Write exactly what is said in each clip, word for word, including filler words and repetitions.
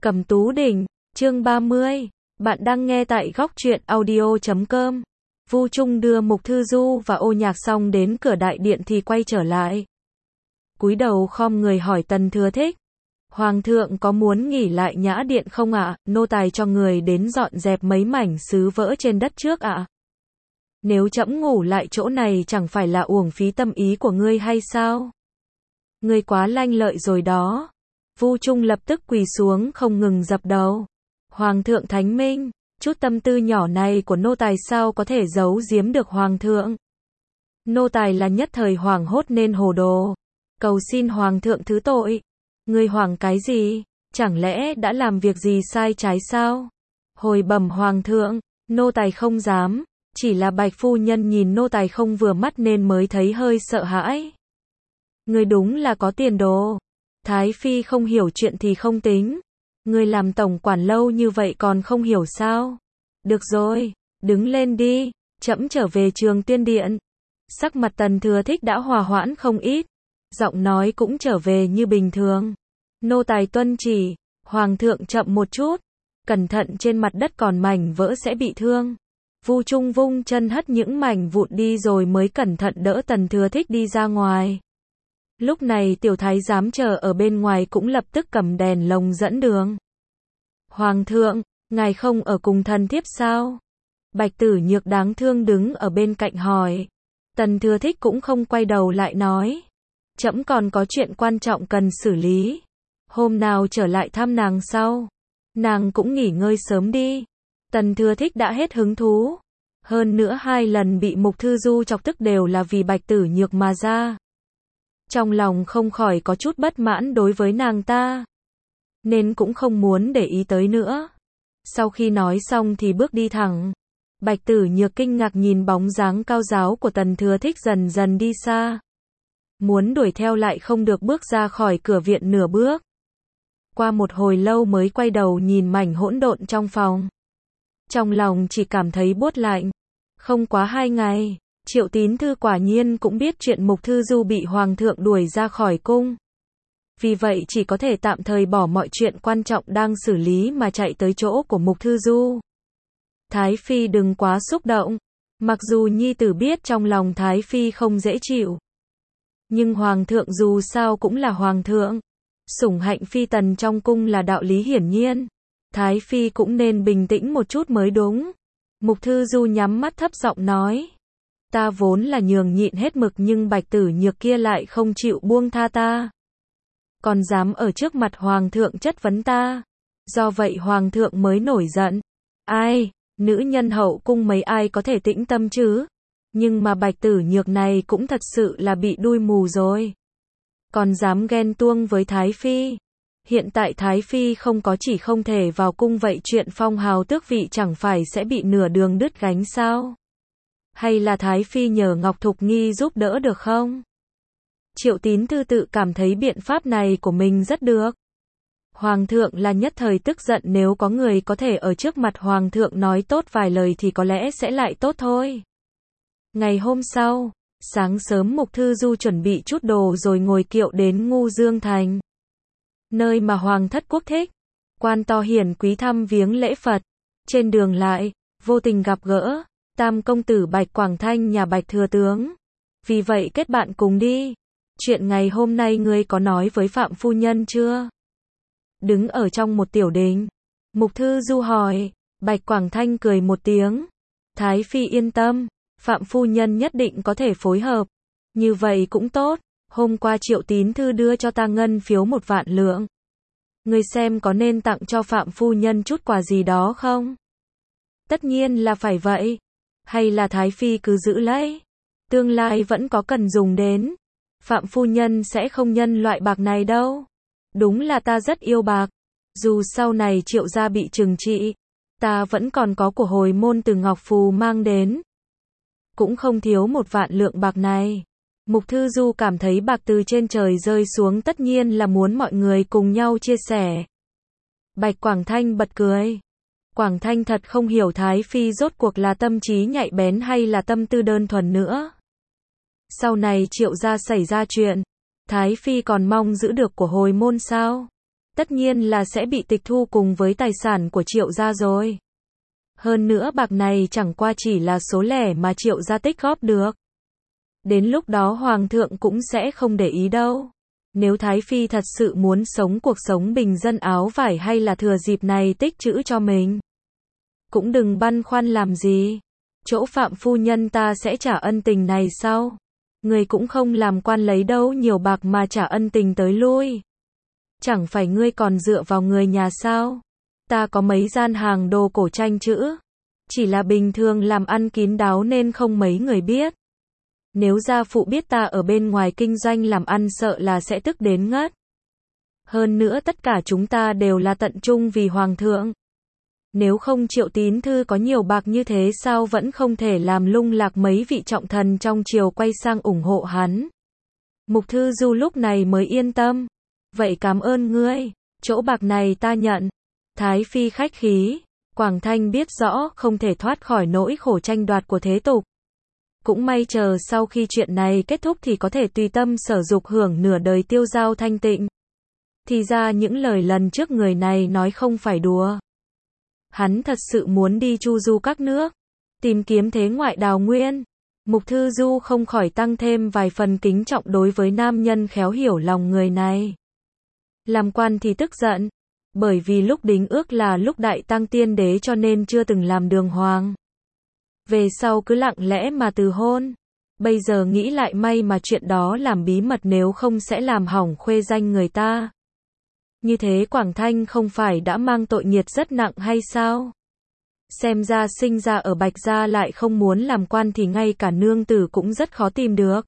Cẩm Tú Đỉnh, chương ba mươi. Bạn đang nghe tại góc truyện audio chấm com. Vu Trung đưa Mục Thư Du và Ô Nhạc xong đến cửa đại điện thì quay trở lại. Cúi đầu khom người hỏi Tần Thừa Thích. Hoàng thượng có muốn nghỉ lại nhã điện không ạ? Nô tài cho người đến dọn dẹp mấy mảnh sứ vỡ trên đất trước ạ. Nếu trẫm ngủ lại chỗ này chẳng phải là uổng phí tâm ý của ngươi hay sao? Ngươi quá lanh lợi rồi đó. Vu Trung lập tức quỳ xuống không ngừng dập đầu. Hoàng thượng thánh minh, chút tâm tư nhỏ này của nô tài sao có thể giấu giếm được hoàng thượng. Nô tài là nhất thời hoảng hốt nên hồ đồ. Cầu xin hoàng thượng thứ tội. Ngươi hoảng cái gì? Chẳng lẽ đã làm việc gì sai trái sao? Hồi bẩm hoàng thượng, nô tài không dám, chỉ là Bạch phu nhân nhìn nô tài không vừa mắt nên mới thấy hơi sợ hãi. Ngươi đúng là có tiền đồ. Thái phi không hiểu chuyện thì không tính. Ngươi làm tổng quản lâu như vậy còn không hiểu sao? Được rồi, đứng lên đi, trẫm trở về Trường Tiên Điện. Sắc mặt Tần Thừa Thích đã hòa hoãn không ít, giọng nói cũng trở về như bình thường. Nô tài tuân chỉ, hoàng thượng chậm một chút, cẩn thận trên mặt đất còn mảnh vỡ sẽ bị thương. Vu Trung vung chân hất những mảnh vụn đi rồi mới cẩn thận đỡ Tần Thừa Thích đi ra ngoài. Lúc này tiểu thái giám chờ ở bên ngoài cũng lập tức cầm đèn lồng dẫn đường. Hoàng thượng, ngài không ở cùng thần thiếp sao? Bạch Tử Nhược đáng thương đứng ở bên cạnh hỏi. Tần Thừa Thích cũng không quay đầu lại nói. Trẫm còn có chuyện quan trọng cần xử lý. Hôm nào trở lại thăm nàng sau. Nàng cũng nghỉ ngơi sớm đi. Tần Thừa Thích đã hết hứng thú. Hơn nữa hai lần bị Mục Thư Du chọc tức đều là vì Bạch Tử Nhược mà ra. Trong lòng không khỏi có chút bất mãn đối với nàng ta, nên cũng không muốn để ý tới nữa. Sau khi nói xong thì bước đi thẳng. Bạch Tử Nhược kinh ngạc nhìn bóng dáng cao ráo của Tần Thừa Thích dần dần đi xa. Muốn đuổi theo lại không được, bước ra khỏi cửa viện nửa bước. Qua một hồi lâu mới quay đầu nhìn mảnh hỗn độn trong phòng. Trong lòng chỉ cảm thấy buốt lạnh. Không quá hai ngày, Triệu Tín Thư quả nhiên cũng biết chuyện Mục Thư Du bị hoàng thượng đuổi ra khỏi cung. Vì vậy chỉ có thể tạm thời bỏ mọi chuyện quan trọng đang xử lý mà chạy tới chỗ của Mục Thư Du. Thái phi đừng quá xúc động. Mặc dù nhi tử biết trong lòng Thái phi không dễ chịu, nhưng hoàng thượng dù sao cũng là hoàng thượng. Sủng hạnh phi tần trong cung là đạo lý hiển nhiên. Thái phi cũng nên bình tĩnh một chút mới đúng. Mục Thư Du nhắm mắt thấp giọng nói. Ta vốn là nhường nhịn hết mực nhưng Bạch Tử Nhược kia lại không chịu buông tha ta. Còn dám ở trước mặt hoàng thượng chất vấn ta. Do vậy hoàng thượng mới nổi giận. Ai, nữ nhân hậu cung mấy ai có thể tĩnh tâm chứ? Nhưng mà Bạch Tử Nhược này cũng thật sự là bị đuôi mù rồi. Còn dám ghen tuông với Thái phi. Hiện tại Thái phi không có chỉ không thể vào cung vậy chuyện phong hào tước vị chẳng phải sẽ bị nửa đường đứt gánh sao? Hay là Thái phi nhờ Ngọc Thục Nghi giúp đỡ được không? Triệu Tín Thư tự cảm thấy biện pháp này của mình rất được. Hoàng thượng là nhất thời tức giận, nếu có người có thể ở trước mặt hoàng thượng nói tốt vài lời thì có lẽ sẽ lại tốt thôi. Ngày hôm sau, sáng sớm Mục Thư Du chuẩn bị chút đồ rồi ngồi kiệu đến Ngu Dương Thành, nơi mà hoàng thất quốc thích. Quan to hiển quý thăm viếng lễ Phật. Trên đường lại, vô tình gặp gỡ Tam công tử Bạch Quảng Thanh nhà Bạch thừa tướng. Vì vậy kết bạn cùng đi. Chuyện ngày hôm nay ngươi có nói với Phạm phu nhân chưa? Đứng ở trong một tiểu đình, Mục Thư Du hỏi. Bạch Quảng Thanh cười một tiếng. Thái phi yên tâm, Phạm phu nhân nhất định có thể phối hợp. Như vậy cũng tốt. Hôm qua Triệu Tín Thư đưa cho ta ngân phiếu một vạn lượng. Ngươi xem có nên tặng cho Phạm phu nhân chút quà gì đó không? Tất nhiên là phải vậy. Hay là Thái phi cứ giữ lấy, tương lai vẫn có cần dùng đến. Phạm phu nhân sẽ không nhân loại bạc này đâu. Đúng là ta rất yêu bạc. Dù sau này Triệu gia bị trừng trị, ta vẫn còn có của hồi môn từ Ngọc Phù mang đến. Cũng không thiếu một vạn lượng bạc này. Mục Thư Du cảm thấy bạc từ trên trời rơi xuống tất nhiên là muốn mọi người cùng nhau chia sẻ. Bạch Quảng Thanh bật cười. Quảng Thanh thật không hiểu Thái phi rốt cuộc là tâm trí nhạy bén hay là tâm tư đơn thuần nữa. Sau này Triệu gia xảy ra chuyện, Thái phi còn mong giữ được của hồi môn sao? tất nhiên là sẽ bị tịch thu cùng với tài sản của Triệu gia rồi. Hơn nữa bạc này chẳng qua chỉ là số lẻ mà Triệu gia tích góp được. Đến lúc đó Hoàng thượng cũng sẽ không để ý đâu. Nếu Thái Phi thật sự muốn sống cuộc sống bình dân áo vải hay là thừa dịp này tích trữ cho mình, cũng đừng băn khoăn làm gì. Chỗ Phạm phu nhân ta sẽ trả ân tình này sau. Ngươi cũng không làm quan lấy đâu nhiều bạc mà trả ân tình tới lui. Chẳng phải ngươi còn dựa vào người nhà sao? Ta có mấy gian hàng đồ cổ tranh chữ. Chỉ là bình thường làm ăn kín đáo nên không mấy người biết. Nếu gia phụ biết ta ở bên ngoài kinh doanh làm ăn sợ là sẽ tức đến ngất. Hơn nữa tất cả chúng ta đều là tận trung vì Hoàng thượng. Nếu không Triệu Tín Thư có nhiều bạc như thế sao vẫn không thể làm lung lạc mấy vị trọng thần trong triều quay sang ủng hộ hắn. Mục Thư Du lúc này mới yên tâm. Vậy cảm ơn ngươi, chỗ bạc này ta nhận. Thái Phi khách khí, Quảng Thanh biết rõ không thể thoát khỏi nỗi khổ tranh đoạt của thế tục. Cũng may chờ sau khi chuyện này kết thúc thì có thể tùy tâm sở dục hưởng nửa đời tiêu dao thanh tịnh. Thì ra những lời lần trước người này nói không phải đùa. Hắn thật sự muốn đi chu du các nước, tìm kiếm thế ngoại đào nguyên. Mục Thư Du không khỏi tăng thêm vài phần kính trọng đối với nam nhân khéo hiểu lòng người này. Làm quan thì tức giận, bởi vì lúc đính ước là lúc đại tăng tiên đế cho nên chưa từng làm đường hoàng. Về sau cứ lặng lẽ mà từ hôn. Bây giờ nghĩ lại may mà chuyện đó làm bí mật nếu không sẽ làm hỏng khuê danh người ta. Như thế Quảng Thanh không phải đã mang tội nghiệt rất nặng hay sao? Xem ra sinh ra ở Bạch Gia lại không muốn làm quan thì ngay cả nương tử cũng rất khó tìm được.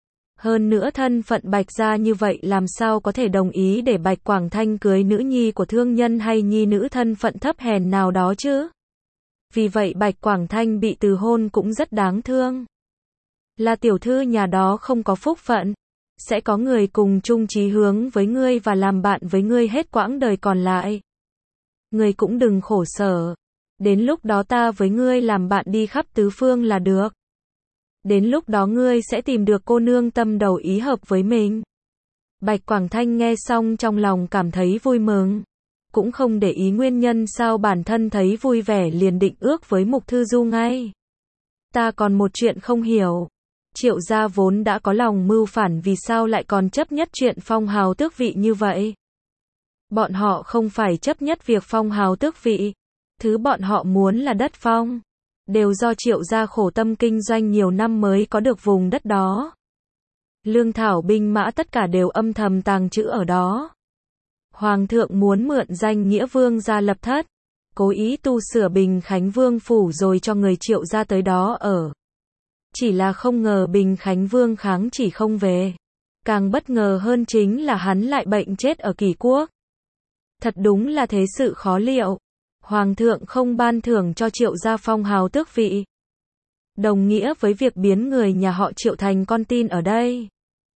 Hơn nữa thân phận Bạch Gia như vậy làm sao có thể đồng ý để Bạch Quảng Thanh cưới nữ nhi của thương nhân hay nhi nữ thân phận thấp hèn nào đó chứ? Vì vậy Bạch Quảng Thanh bị từ hôn cũng rất đáng thương. Là tiểu thư nhà đó không có phúc phận. Sẽ có người cùng chung chí hướng với ngươi và làm bạn với ngươi hết quãng đời còn lại. Ngươi cũng đừng khổ sở. Đến lúc đó ta với ngươi làm bạn đi khắp tứ phương là được. Đến lúc đó ngươi sẽ tìm được cô nương tâm đầu ý hợp với mình. Bạch Quảng Thanh nghe xong trong lòng cảm thấy vui mừng. Cũng không để ý nguyên nhân sao bản thân thấy vui vẻ liền định ước với Mục Thư Du ngay. Ta còn một chuyện không hiểu. Triệu gia vốn đã có lòng mưu phản vì sao lại còn chấp nhất chuyện phong hào tước vị như vậy? Bọn họ không phải chấp nhất việc phong hào tước vị. Thứ bọn họ muốn là đất phong. Đều do Triệu gia khổ tâm kinh doanh nhiều năm mới có được vùng đất đó. Lương thảo binh mã tất cả đều âm thầm tàng trữ ở đó. Hoàng thượng muốn mượn danh nghĩa vương gia lập thất. Cố ý tu sửa Bình Khánh Vương phủ rồi cho người Triệu gia tới đó ở. Chỉ là không ngờ Bình Khánh Vương kháng chỉ không về. Càng bất ngờ hơn chính là hắn lại bệnh chết ở Kỷ Quốc. Thật đúng là thế sự khó liệu. Hoàng thượng không ban thưởng cho Triệu gia phong hào tước vị. Đồng nghĩa với việc biến người nhà họ Triệu thành con tin ở đây.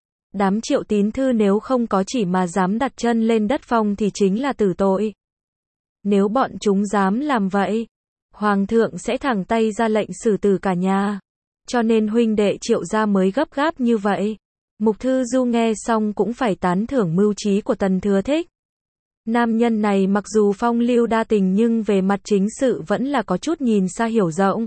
Đám Triệu Tín Thư nếu không có chỉ mà dám đặt chân lên đất phong thì chính là tử tội. Nếu bọn chúng dám làm vậy, Hoàng thượng sẽ thẳng tay ra lệnh xử tử cả nhà. Cho nên huynh đệ Triệu gia mới gấp gáp như vậy. Mục Thư Du nghe xong cũng phải tán thưởng mưu trí của Tần Thừa Thích. Nam nhân này mặc dù phong lưu đa tình nhưng về mặt chính sự vẫn là có chút nhìn xa hiểu rộng.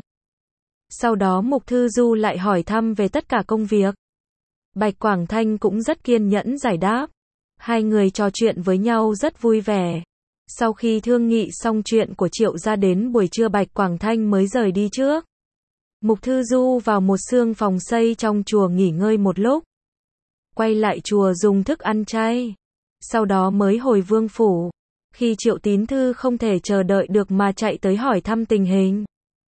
Sau đó Mục Thư Du lại hỏi thăm về tất cả công việc. Bạch Quảng Thanh cũng rất kiên nhẫn giải đáp. Hai người trò chuyện với nhau rất vui vẻ. Sau khi thương nghị xong chuyện của Triệu gia đến buổi trưa Bạch Quảng Thanh mới rời đi trước. Mục Thư Du vào một xương phòng xây trong chùa nghỉ ngơi một lúc. Quay lại chùa dùng thức ăn chay. Sau đó mới hồi vương phủ. Khi Triệu Tín Thư không thể chờ đợi được mà chạy tới hỏi thăm tình hình.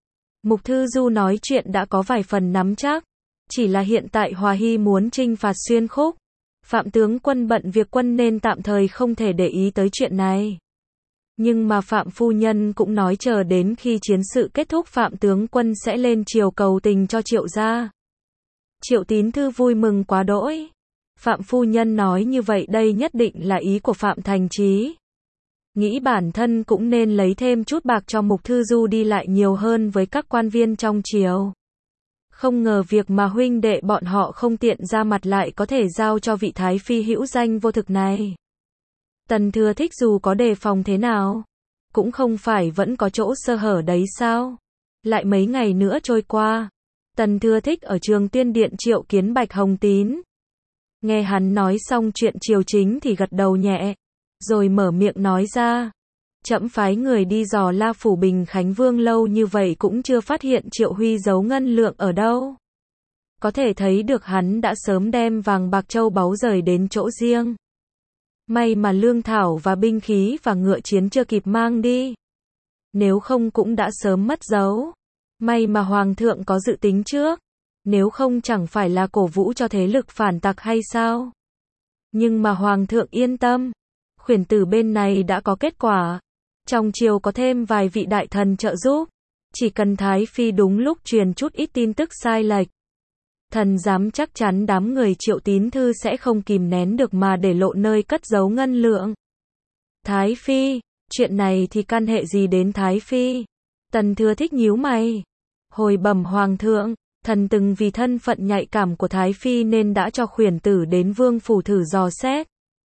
Mục Thư Du nói chuyện đã có vài phần nắm chắc. Chỉ là hiện tại Hòa Hy muốn trinh phạt Xuyên Khúc. Phạm tướng quân bận việc quân nên tạm thời không thể để ý tới chuyện này. Nhưng mà Phạm phu nhân cũng nói chờ đến khi chiến sự kết thúc Phạm tướng quân sẽ lên triều cầu tình cho Triệu gia. Triệu Tín Thư vui mừng quá đỗi. Phạm phu nhân nói như vậy đây nhất định là ý của Phạm Thành Chí. Nghĩ bản thân cũng nên lấy thêm chút bạc cho Mục Thư Du đi lại nhiều hơn với các quan viên trong triều. Không ngờ việc mà huynh đệ bọn họ không tiện ra mặt lại có thể giao cho vị Thái Phi hữu danh vô thực này. Tần Thừa Thích dù có đề phòng thế nào, cũng không phải vẫn có chỗ sơ hở đấy sao? Lại mấy ngày nữa trôi qua, Tần Thừa Thích ở Trường Tiên Điện triệu kiến Bạch Hồng Tín. Nghe hắn nói xong chuyện triều chính thì gật đầu nhẹ, rồi mở miệng nói ra. Trẫm phái người đi dò la phủ Bình Khánh Vương lâu như vậy cũng chưa phát hiện Triệu Huy giấu ngân lượng ở đâu. Có thể thấy được hắn đã sớm đem vàng bạc châu báu rời đến chỗ riêng. May mà lương thảo và binh khí và ngựa chiến chưa kịp mang đi. Nếu không cũng đã sớm mất dấu. May mà Hoàng thượng có dự tính trước. Nếu không chẳng phải là cổ vũ cho thế lực phản tặc hay sao? Nhưng mà Hoàng thượng yên tâm. Khuyển tử bên này đã có kết quả. Trong triều có thêm vài vị đại thần trợ giúp. Chỉ cần Thái Phi đúng lúc truyền chút ít tin tức sai lệch. Thần dám chắc chắn đám người Triệu Tín Thư sẽ không kìm nén được mà để lộ nơi cất giấu ngân lượng. Thái Phi, chuyện này thì can hệ gì đến Thái Phi? Tần Thừa Thích nhíu mày. Hồi bẩm Hoàng thượng, thần từng vì thân phận nhạy cảm của Thái Phi nên đã cho khuyển tử đến vương phủ thử dò xét.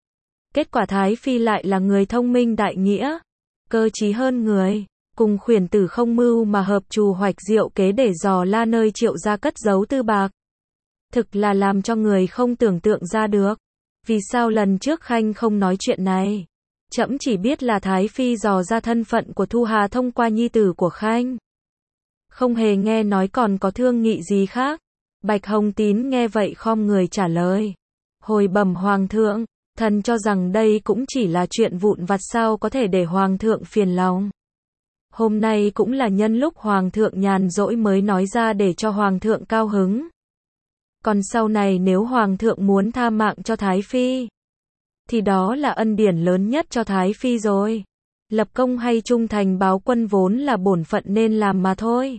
Kết quả Thái Phi lại là người thông minh đại nghĩa, cơ trí hơn người, cùng khuyển tử không mưu mà hợp trù hoạch diệu kế để dò la nơi Triệu gia cất giấu tư bạc. Thực là làm cho người không tưởng tượng ra được. Vì sao lần trước Khanh không nói chuyện này? Trẫm chỉ biết là Thái Phi dò ra thân phận của Thu Hà thông qua nhi tử của Khanh. Không hề nghe nói còn có thương nghị gì khác. Bạch Hồng Tín nghe vậy khom người trả lời. Hồi bẩm Hoàng thượng, thần cho rằng đây cũng chỉ là chuyện vụn vặt, sao có thể để Hoàng thượng phiền lòng. Hôm nay cũng là nhân lúc Hoàng thượng nhàn rỗi mới nói ra để cho Hoàng thượng cao hứng. Còn sau này nếu Hoàng thượng muốn tha mạng cho Thái Phi, thì đó là ân điển lớn nhất cho Thái Phi rồi. Lập công hay trung thành báo quân vốn là bổn phận nên làm mà thôi.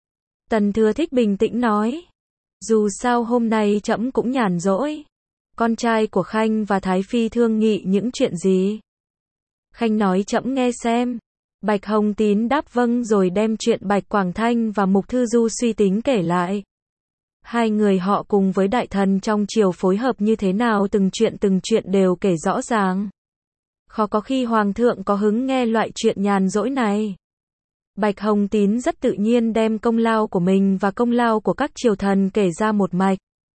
Tần Thừa Thích bình tĩnh nói. Dù sao hôm nay trẫm cũng nhàn rỗi. Con trai của Khanh và Thái Phi thương nghị những chuyện gì? Khanh nói trẫm nghe xem. Bạch Hồng Tín đáp vâng rồi đem chuyện Bạch Quảng Thanh và Mục Thư Du suy tính kể lại. Hai người họ cùng với đại thần trong triều phối hợp như thế nào, từng chuyện từng chuyện đều kể rõ ràng. Khó có khi Hoàng thượng có hứng nghe loại chuyện nhàn rỗi này. Bạch Hồng Tín rất tự nhiên đem công lao của mình và công lao của các triều thần kể ra một mạch.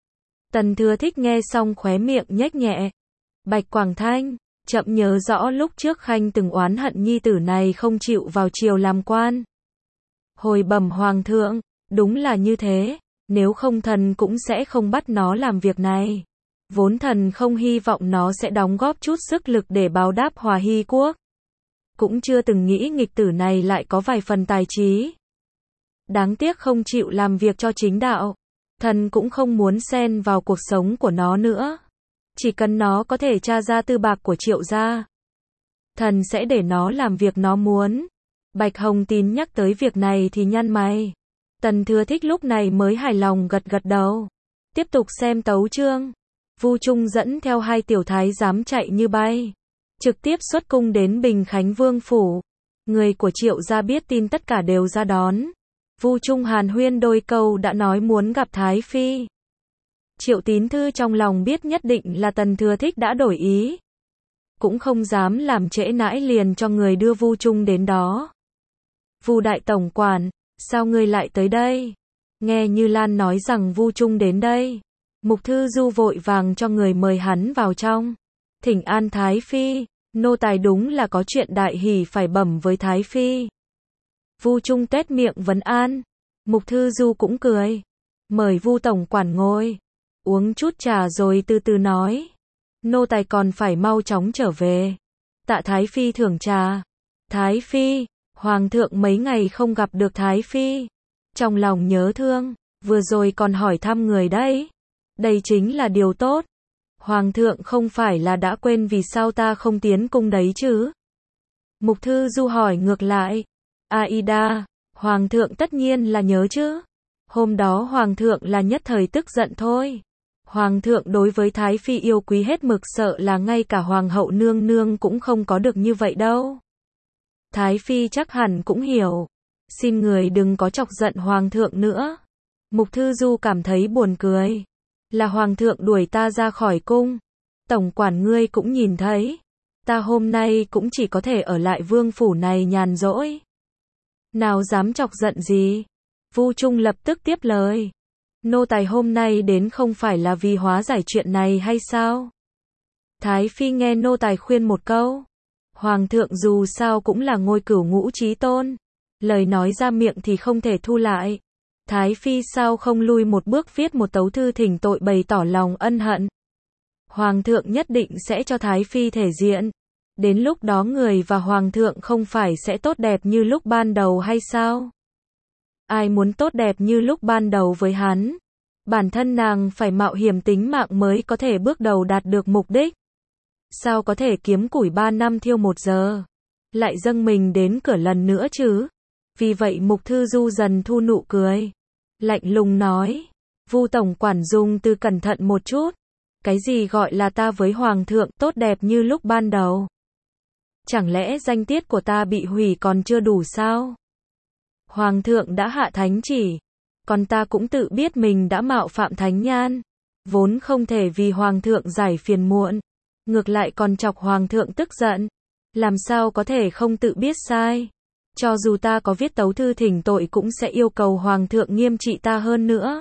Tần Thừa Thích nghe xong khóe miệng nhếch nhẹ. Bạch Quảng Thanh, trẫm nhớ rõ lúc trước Khanh từng oán hận nhi tử này không chịu vào triều làm quan. Hồi bẩm Hoàng thượng, đúng là như thế. Nếu không thần cũng sẽ không bắt nó làm việc này. Vốn thần không hy vọng nó sẽ đóng góp chút sức lực để báo đáp Hòa Hy quốc. Cũng chưa từng nghĩ nghịch tử này lại có vài phần tài trí. Đáng tiếc không chịu làm việc cho chính đạo. Thần cũng không muốn xen vào cuộc sống của nó nữa. Chỉ cần nó có thể tra ra tư bạc của Triệu gia, thần sẽ để nó làm việc nó muốn. Bạch Hồng Tín nhắc tới việc này thì nhăn mày. Tần Thừa Thích lúc này mới hài lòng gật gật đầu. Tiếp tục xem tấu chương. Vu Trung dẫn theo hai tiểu thái giám chạy như bay, trực tiếp xuất cung đến Bình Khánh Vương phủ. Người của Triệu gia biết tin tất cả đều ra đón. Vu Trung hàn huyên đôi câu đã nói muốn gặp Thái Phi. Triệu Tín Thư trong lòng biết nhất định là Tần Thừa Thích đã đổi ý, cũng không dám làm trễ nãi, liền cho người đưa Vu Trung đến đó. Vu đại tổng quản, sao ngươi lại tới đây? Nghe Như Lan nói rằng Vu Trung đến đây, Mục Thư Du vội vàng cho người mời hắn vào trong. Thỉnh an Thái Phi, nô tài đúng là có chuyện đại hỷ phải bẩm với Thái Phi. Vu Trung tét miệng vấn an. Mục Thư Du cũng cười. Mời Vu tổng quản ngồi, uống chút trà rồi từ từ nói. Nô tài còn phải mau chóng trở về. Tạ Thái Phi thưởng trà. Thái Phi, Hoàng thượng mấy ngày không gặp được Thái Phi, trong lòng nhớ thương, vừa rồi còn hỏi thăm người đấy. Đây chính là điều tốt. Hoàng thượng không phải là đã quên vì sao ta không tiến cung đấy chứ? Mục Thư Du hỏi ngược lại. Aida, Hoàng thượng tất nhiên là nhớ chứ. Hôm đó Hoàng thượng là nhất thời tức giận thôi. Hoàng thượng đối với Thái Phi yêu quý hết mực, sợ là ngay cả Hoàng hậu nương nương cũng không có được như vậy đâu. Thái Phi chắc hẳn cũng hiểu. Xin người đừng có chọc giận Hoàng thượng nữa. Mục Thư Du cảm thấy buồn cười. Là Hoàng thượng đuổi ta ra khỏi cung. Tổng quản ngươi cũng nhìn thấy. Ta hôm nay cũng chỉ có thể ở lại vương phủ này nhàn rỗi. Nào dám chọc giận gì? Vu Trung lập tức tiếp lời. Nô tài hôm nay đến không phải là vì hóa giải chuyện này hay sao? Thái Phi nghe nô tài khuyên một câu. Hoàng thượng dù sao cũng là ngôi cửu ngũ chí tôn. Lời nói ra miệng thì không thể thu lại. Thái Phi sao không lui một bước viết một tấu thư thỉnh tội bày tỏ lòng ân hận. Hoàng thượng nhất định sẽ cho Thái Phi thể diện. Đến lúc đó người và Hoàng thượng không phải sẽ tốt đẹp như lúc ban đầu hay sao? Ai muốn tốt đẹp như lúc ban đầu với hắn? Bản thân nàng phải mạo hiểm tính mạng mới có thể bước đầu đạt được mục đích. Sao có thể kiếm củi ba năm thiêu một giờ? Lại dâng mình đến cửa lần nữa chứ? Vì vậy Mục Thư Du dần thu nụ cười. Lạnh lùng nói. Vu tổng quản dùng từ cẩn thận một chút. Cái gì gọi là ta với Hoàng thượng tốt đẹp như lúc ban đầu? Chẳng lẽ danh tiết của ta bị hủy còn chưa đủ sao? Hoàng thượng đã hạ thánh chỉ. Còn ta cũng tự biết mình đã mạo phạm thánh nhan. Vốn không thể vì Hoàng thượng giải phiền muộn. Ngược lại còn chọc Hoàng thượng tức giận. Làm sao có thể không tự biết sai? Cho dù ta có viết tấu thư thỉnh tội cũng sẽ yêu cầu Hoàng thượng nghiêm trị ta hơn nữa.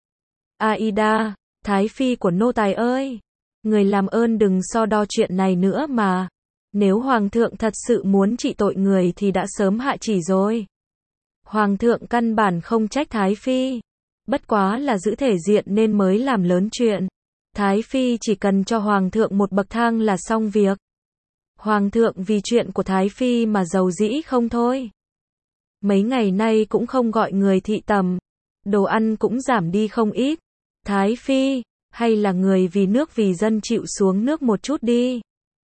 Aida, Thái Phi của nô tài ơi! Người làm ơn đừng so đo chuyện này nữa mà. Nếu Hoàng thượng thật sự muốn trị tội người thì đã sớm hạ chỉ rồi. Hoàng thượng căn bản không trách Thái Phi. Bất quá là giữ thể diện nên mới làm lớn chuyện. Thái Phi chỉ cần cho Hoàng thượng một bậc thang là xong việc. Hoàng thượng vì chuyện của Thái Phi mà giàu dĩ không thôi. Mấy ngày nay cũng không gọi người thị tầm. Đồ ăn cũng giảm đi không ít. Thái Phi, hay là người vì nước vì dân chịu xuống nước một chút đi.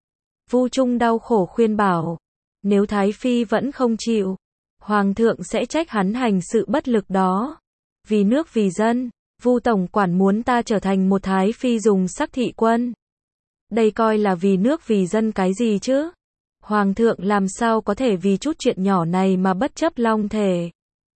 Vu Trung đau khổ khuyên bảo. Nếu Thái Phi vẫn không chịu, Hoàng thượng sẽ trách hắn hành sự bất lực đó. Vì nước vì dân, Vu tổng quản muốn ta trở thành một Thái Phi dùng sắc thị quân. Đây coi là vì nước vì dân cái gì chứ? Hoàng thượng làm sao có thể vì chút chuyện nhỏ này mà bất chấp long thể?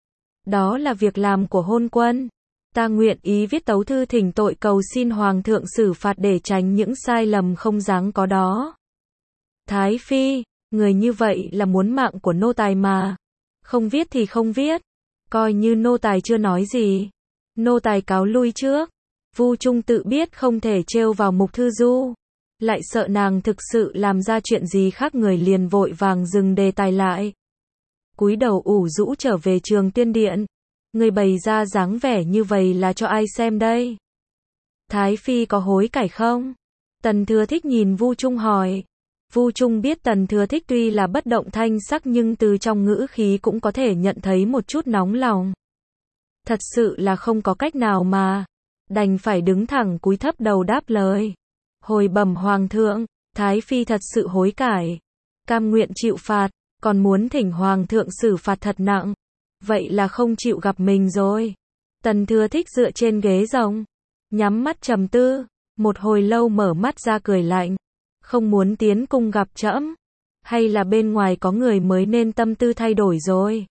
Đó là việc làm của hôn quân. Ta nguyện ý viết tấu thư thỉnh tội cầu xin Hoàng thượng xử phạt để tránh những sai lầm không đáng có đó. Thái Phi, người như vậy là muốn mạng của nô tài mà. Không viết thì không viết. Coi như nô tài chưa nói gì. Nô tài cáo lui trước. Vu Trung tự biết không thể trêu vào Mục Thư Du. Lại sợ nàng thực sự làm ra chuyện gì khác người liền vội vàng dừng đề tài lại. Cúi đầu ủ rũ trở về Trường Tiên Điện. Người bày ra dáng vẻ như vậy là cho ai xem đây? Thái Phi có hối cải không? Tần Thừa Thích nhìn Vu Trung hỏi. Vu Trung biết Tần Thừa Thích tuy là bất động thanh sắc nhưng từ trong ngữ khí cũng có thể nhận thấy một chút nóng lòng. Thật sự là không có cách nào mà. Đành phải đứng thẳng cúi thấp đầu đáp lời. Hồi bẩm Hoàng thượng, Thái Phi thật sự hối cải. Cam nguyện chịu phạt, còn muốn thỉnh Hoàng thượng xử phạt thật nặng. Vậy là không chịu gặp mình rồi. Tần Thừa Thích dựa trên ghế rồng. Nhắm mắt trầm tư. Một hồi lâu mở mắt ra cười lạnh. Không muốn tiến cung gặp trẫm? Hay là bên ngoài có người mới nên tâm tư thay đổi rồi?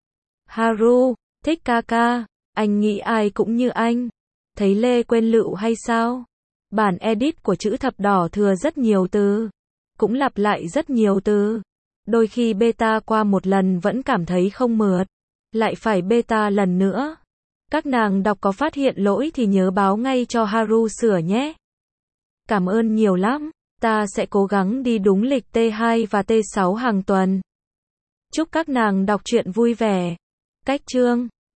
Haru, Thích ca ca, anh nghĩ ai cũng như anh. Thấy Lê quên lựu hay sao? Bản edit của chữ thập đỏ thừa rất nhiều từ. Cũng lặp lại rất nhiều từ. Đôi khi beta qua một lần vẫn cảm thấy không mượt. Lại phải beta lần nữa. Các nàng đọc có phát hiện lỗi thì nhớ báo ngay cho Haru sửa nhé. Cảm ơn nhiều lắm. Ta sẽ cố gắng đi đúng lịch T hai và T sáu hàng tuần. Chúc các nàng đọc truyện vui vẻ. Cách chương